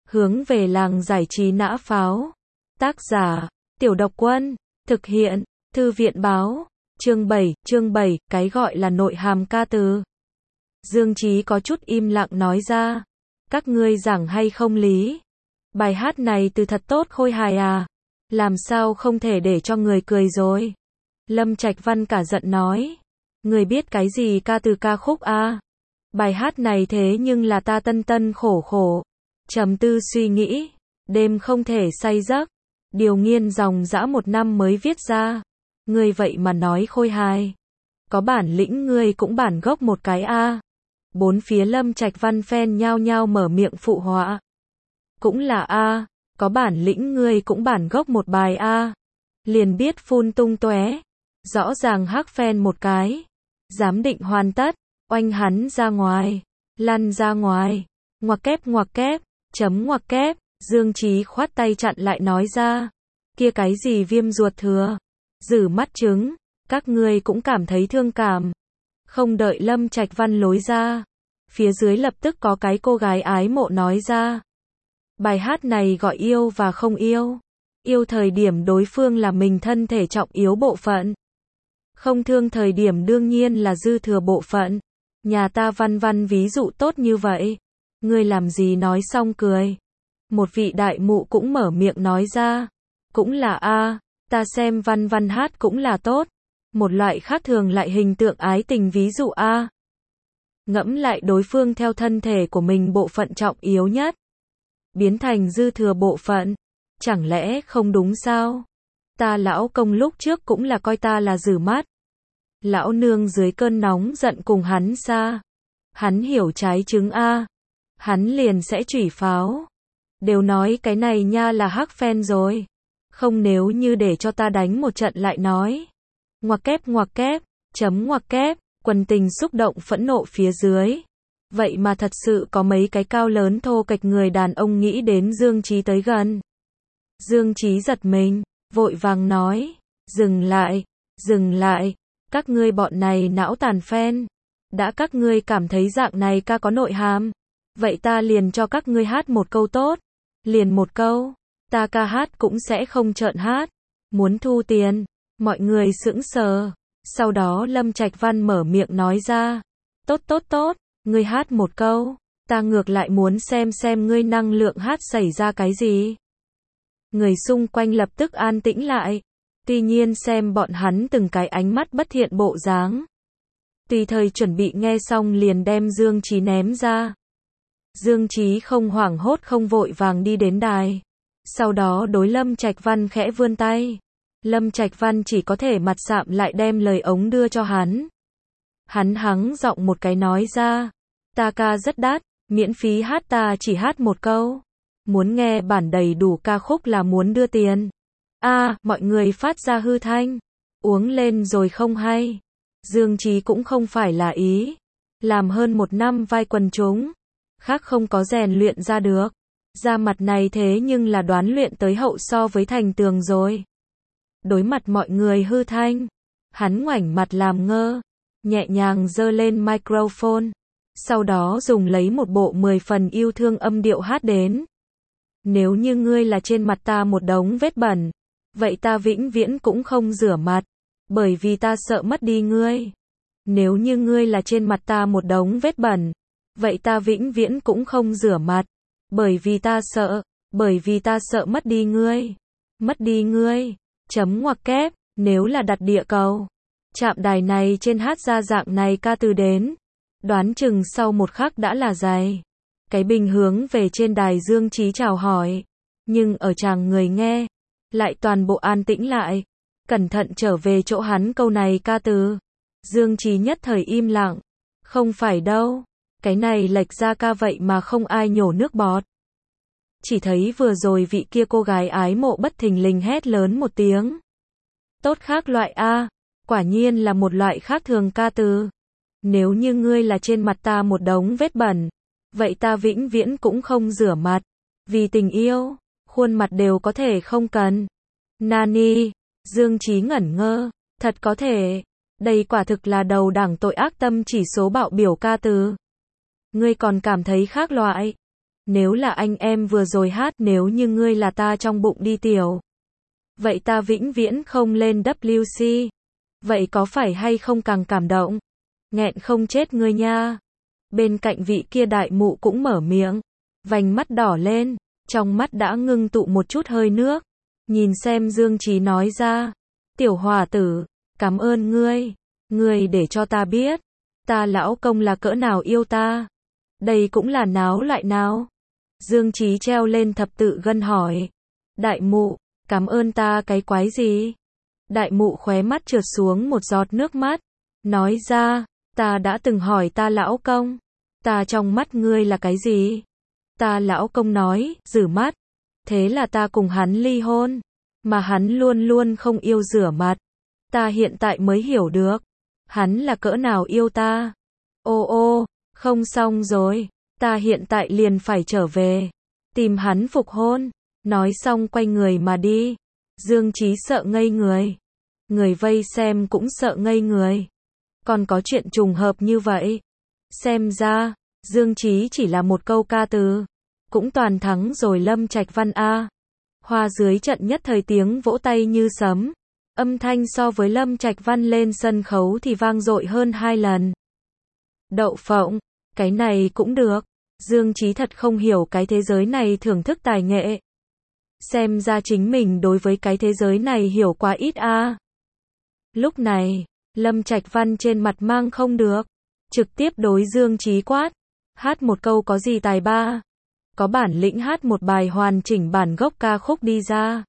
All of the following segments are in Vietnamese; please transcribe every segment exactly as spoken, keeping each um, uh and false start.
Hướng về làng giải trí nã pháo. Tác giả, Tiểu Độc Quân. Thực hiện, Thư viện báo. Chương bảy, chương bảy, cái gọi là nội hàm ca từ. Dương Chí có chút im lặng nói ra. Các ngươi giảng hay không lý? Bài hát này từ thật tốt khôi hài à? Làm sao không thể để cho người cười rồi? Lâm Trạch Văn cả giận nói. Người biết cái gì ca từ ca khúc à? Bài hát này thế nhưng là ta tân tân khổ khổ. Trầm tư suy nghĩ. Đêm không thể say giấc. Điều nghiên dòng dã một năm mới viết ra. Ngươi vậy mà nói khôi hài. Có bản lĩnh ngươi cũng bản gốc một cái a. À. Bốn phía Lâm Trạch Văn fan nhao nhao mở miệng phụ họa. Cũng là a, à. Có bản lĩnh ngươi cũng bản gốc một bài a. À. Liền biết phun tung tóe. Rõ ràng hắc fan một cái. Giám định hoàn tất, oanh hắn ra ngoài, lăn ra ngoài. Ngoặc kép ngoặc kép, chấm ngoặc kép. Dương Chí khoát tay chặn lại nói ra. Kia cái gì viêm ruột thừa, rử mắt trứng, các ngươi cũng cảm thấy thương cảm. Không đợi Lâm Trạch Văn lối ra, phía dưới lập tức có cái cô gái ái mộ nói ra. Bài hát này gọi yêu và không yêu. Yêu thời điểm đối phương là mình thân thể trọng yếu bộ phận. Không thương thời điểm đương nhiên là dư thừa bộ phận. Nhà ta Văn Văn ví dụ tốt như vậy. Ngươi làm gì nói xong cười. Một vị đại mụ cũng mở miệng nói ra. Cũng là a, à, ta xem Văn Văn hát cũng là tốt. Một loại khác thường lại hình tượng ái tình ví dụ a. À. Ngẫm lại đối phương theo thân thể của mình bộ phận trọng yếu nhất. Biến thành dư thừa bộ phận. Chẳng lẽ không đúng sao? Ta lão công lúc trước cũng là coi ta là dử mắt. Lão nương dưới cơn nóng giận cùng hắn xa. Hắn hiểu trái trứng a. À. Hắn liền sẽ chủy pháo. Đều nói cái này nha là hắc fan rồi. Không nếu như để cho ta đánh một trận lại nói. Ngoặc kép ngoặc kép, chấm ngoặc kép, quần tình xúc động phẫn nộ phía dưới. Vậy mà thật sự có mấy cái cao lớn thô kệch người đàn ông nghĩ đến Dương Chí tới gần. Dương Chí giật mình, vội vàng nói. Dừng lại, dừng lại, các ngươi bọn này não tàn fan. Đã các ngươi cảm thấy dạng này ca có nội hàm. Vậy ta liền cho các ngươi hát một câu tốt. Liền một câu. Ta ca hát cũng sẽ không trợn hát. Muốn thu tiền. Mọi người sững sờ. Sau đó Lâm Trạch Văn mở miệng nói ra. Tốt tốt tốt. Ngươi hát một câu. Ta ngược lại muốn xem xem ngươi năng lượng hát xảy ra cái gì. Người xung quanh lập tức an tĩnh lại. Tuy nhiên xem bọn hắn từng cái ánh mắt bất thiện bộ dáng. Tùy thời chuẩn bị nghe xong liền đem Dương Chí ném ra. Dương Chí không hoảng hốt không vội vàng đi đến đài. Sau đó đối Lâm Trạch Văn khẽ vươn tay. Lâm Trạch Văn chỉ có thể mặt sạm lại đem lời ống đưa cho hắn. Hắn hắng giọng một cái nói ra. Ta ca rất đắt, miễn phí hát ta chỉ hát một câu. Muốn nghe bản đầy đủ ca khúc là muốn đưa tiền. A, à, mọi người phát ra hư thanh. Uống lên rồi không hay. Dương Chí cũng không phải là ý. Làm hơn một năm vai quần chúng. Khác không có rèn luyện ra được. Da mặt này thế nhưng là đoán luyện tới hậu so với thành tường rồi. Đối mặt mọi người hư thanh. Hắn ngoảnh mặt làm ngơ. Nhẹ nhàng giơ lên microphone. Sau đó dùng lấy một bộ mười phần yêu thương âm điệu hát đến. Nếu như ngươi là trên mặt ta một đống vết bẩn. Vậy ta vĩnh viễn cũng không rửa mặt. Bởi vì ta sợ mất đi ngươi. Nếu như ngươi là trên mặt ta một đống vết bẩn. Vậy ta vĩnh viễn cũng không rửa mặt. Bởi vì ta sợ. Bởi vì ta sợ mất đi ngươi. Mất đi ngươi. Chấm ngoặc kép. Nếu là đặt địa cầu. Trạm đài này trên hát ra dạng này ca từ đến. Đoán chừng sau một khắc đã là dày. Cái bình hướng về trên đài Dương Chí chào hỏi. Nhưng ở tràng người nghe. Lại toàn bộ an tĩnh lại. Cẩn thận trở về chỗ hắn câu này ca từ. Dương Chí nhất thời im lặng. Không phải đâu. Cái này lệch ra ca vậy mà không ai nhổ nước bọt. Chỉ thấy vừa rồi vị kia cô gái ái mộ bất thình lình hét lớn một tiếng. Tốt khác loại A. Quả nhiên là một loại khác thường ca từ. Nếu như ngươi là trên mặt ta một đống vết bẩn. Vậy ta vĩnh viễn cũng không rửa mặt. Vì tình yêu. Khuôn mặt đều có thể không cần. Nani. Dương Chí ngẩn ngơ. Thật có thể. Đây quả thực là đầu đảng tội ác tâm chỉ số bạo biểu ca từ. Ngươi còn cảm thấy khác loại. Nếu là anh em vừa rồi hát nếu như ngươi là ta trong bụng đi tiểu. Vậy ta vĩnh viễn không lên W C. Vậy có phải hay không càng cảm động? Nghẹn không chết ngươi nha. Bên cạnh vị kia đại mụ cũng mở miệng. Vành mắt đỏ lên. Trong mắt đã ngưng tụ một chút hơi nước. Nhìn xem Dương Chí nói ra. Tiểu hòa tử, cảm ơn ngươi. Ngươi để cho ta biết. Ta lão công là cỡ nào yêu ta. Đây cũng là náo lại nào. Dương Chí treo lên thập tự gân hỏi. Đại mụ, cảm ơn ta cái quái gì? Đại mụ khóe mắt trượt xuống một giọt nước mắt. Nói ra, ta đã từng hỏi ta lão công. Ta trong mắt ngươi là cái gì? Ta lão công nói, rửa mắt. Thế là ta cùng hắn ly hôn. Mà hắn luôn luôn không yêu rửa mặt. Ta hiện tại mới hiểu được. Hắn là cỡ nào yêu ta. Ô ô, không xong rồi. Ta hiện tại liền phải trở về. Tìm hắn phục hôn. Nói xong quay người mà đi. Dương Chí sợ ngây người. Người vây xem cũng sợ ngây người. Còn có chuyện trùng hợp như vậy. Xem ra, Dương Chí chỉ là một câu ca từ. Cũng toàn thắng rồi Lâm Trạch Văn a. Hoa dưới trận nhất thời tiếng vỗ tay như sấm. Âm thanh so với Lâm Trạch Văn lên sân khấu thì vang dội hơn hai lần. Đậu phộng, cái này cũng được. Dương Chí thật không hiểu cái thế giới này thưởng thức tài nghệ. Xem ra chính mình đối với cái thế giới này hiểu quá ít a. Lúc này, Lâm Trạch Văn trên mặt mang không được. Trực tiếp đối Dương Chí quát. Hát một câu có gì tài ba. Có bản lĩnh hát một bài hoàn chỉnh bản gốc ca khúc đi ra.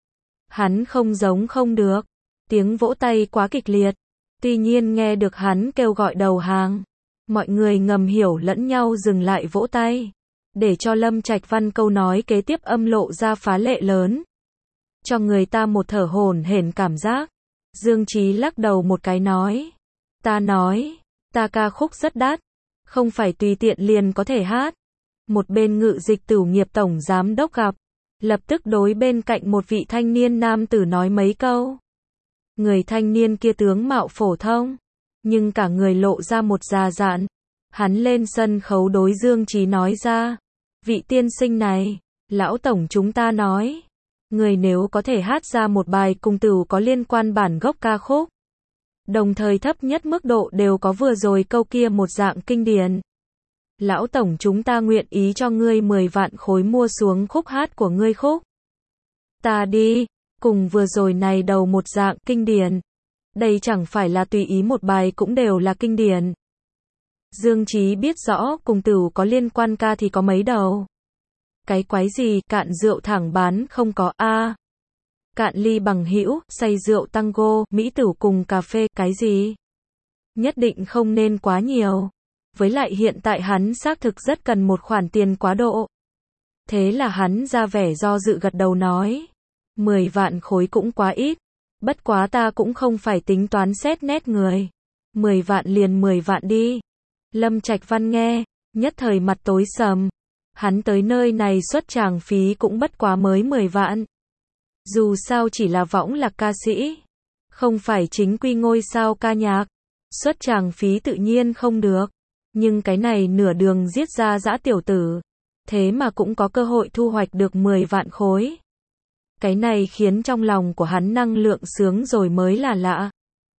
Hắn không giống không được. Tiếng vỗ tay quá kịch liệt. Tuy nhiên nghe được hắn kêu gọi đầu hàng. Mọi người ngầm hiểu lẫn nhau dừng lại vỗ tay. Để cho Lâm Trạch Văn câu nói kế tiếp âm lộ ra phá lệ lớn. Cho người ta một thở hổn hển cảm giác. Dương Chí lắc đầu một cái nói. Ta nói, ta ca khúc rất đắt. Không phải tùy tiện liền có thể hát. Một bên Ngự Dịch Tửu Nghiệp tổng giám đốc gặp. Lập tức đối bên cạnh một vị thanh niên nam tử nói mấy câu. Người thanh niên kia tướng mạo phổ thông. Nhưng cả người lộ ra một già dặn. Hắn lên sân khấu đối Dương Chí nói ra. Vị tiên sinh này, lão tổng chúng ta nói. Người nếu có thể hát ra một bài cùng tửu có liên quan bản gốc ca khúc. Đồng thời thấp nhất mức độ đều có vừa rồi câu kia một dạng kinh điển. Lão tổng chúng ta nguyện ý cho ngươi mười vạn khối mua xuống khúc hát của ngươi khúc. Ta đi, cùng vừa rồi này đầu một dạng kinh điển. Đây chẳng phải là tùy ý một bài cũng đều là kinh điển. Dương Chí biết rõ cùng tửu có liên quan ca thì có mấy đầu. Cái quái gì, cạn rượu thẳng bán không có a. À, cạn ly bằng hữu, say rượu tango, mỹ tửu cùng cà phê, cái gì? Nhất định không nên quá nhiều. Với lại hiện tại hắn xác thực rất cần một khoản tiền quá độ. Thế là hắn ra vẻ do dự gật đầu nói. mười vạn khối cũng quá ít. Bất quá ta cũng không phải tính toán xét nét người. mười vạn liền mười vạn đi. Lâm Trạch Văn nghe, nhất thời mặt tối sầm. Hắn tới nơi này xuất tràng phí cũng bất quá mới mười vạn. Dù sao chỉ là võng lạc ca sĩ. Không phải chính quy ngôi sao ca nhạc. Xuất tràng phí tự nhiên không được. Nhưng cái này nửa đường giết ra dã tiểu tử. Thế mà cũng có cơ hội thu hoạch được mười vạn khối. Cái này khiến trong lòng của hắn năng lượng sướng rồi mới là lạ.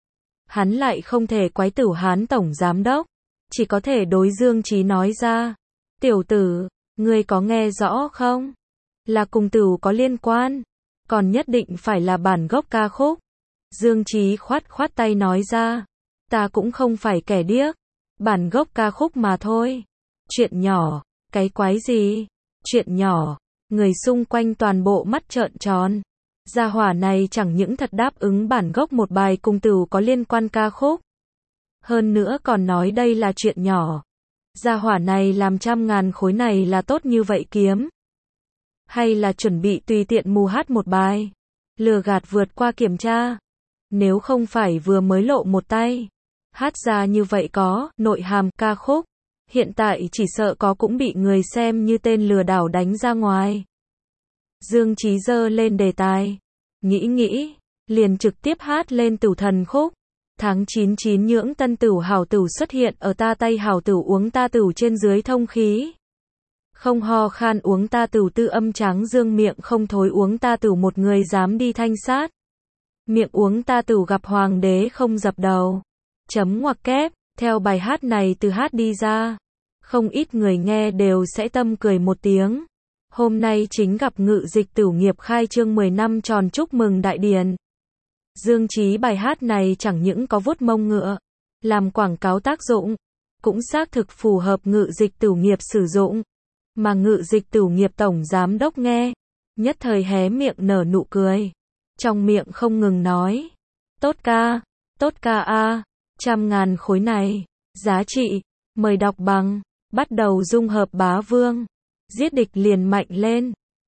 Hắn lại không thể quái tửu Hán tổng giám đốc. Chỉ có thể đối Dương Chí nói ra. Tiểu tử, ngươi có nghe rõ không? Là cùng tửu có liên quan. Còn nhất định phải là bản gốc ca khúc. Dương Chí khoát khoát tay nói ra. Ta cũng không phải kẻ điếc. Bản gốc ca khúc mà thôi. Chuyện nhỏ, cái quái gì? Chuyện nhỏ, người xung quanh toàn bộ mắt trợn tròn. Gia hỏa này chẳng những thật đáp ứng bản gốc một bài cùng tửu có liên quan ca khúc. Hơn nữa còn nói đây là chuyện nhỏ. Gia hỏa này làm trăm ngàn khối này là tốt như vậy kiếm. Hay là chuẩn bị tùy tiện mù hát một bài. Lừa gạt vượt qua kiểm tra. Nếu không phải vừa mới lộ một tay. Hát ra như vậy có, nội hàm, ca khúc. Hiện tại chỉ sợ có cũng bị người xem như tên lừa đảo đánh ra ngoài. Dương Chí giơ lên đề tài. Nghĩ nghĩ, liền trực tiếp hát lên Tửu Thần khúc. Tháng chín chín nhưỡng tân tửu hảo tửu xuất hiện ở ta tay hảo tửu uống ta tửu trên dưới thông khí. Không ho khan uống ta tửu tư âm tráng dương miệng không thối uống ta tửu một người dám đi thanh sát. Miệng uống ta tửu gặp hoàng đế không dập đầu. Chấm ngoặc kép, theo bài hát này từ hát đi ra. Không ít người nghe đều sẽ tâm cười một tiếng. Hôm nay chính gặp Ngự Dịch Tửu Nghiệp khai trương mười năm tròn chúc mừng đại điển. Dương trí bài hát này chẳng những có vuốt mông ngựa, làm quảng cáo tác dụng, cũng xác thực phù hợp Ngự Dịch Tửu Nghiệp sử dụng. Mà Ngự Dịch Tửu Nghiệp tổng giám đốc nghe, nhất thời hé miệng nở nụ cười. Trong miệng không ngừng nói, tốt ca, tốt ca a, trăm ngàn khối này, giá trị, mời đọc bằng, bắt đầu dung hợp bá vương, giết địch liền mạnh lên.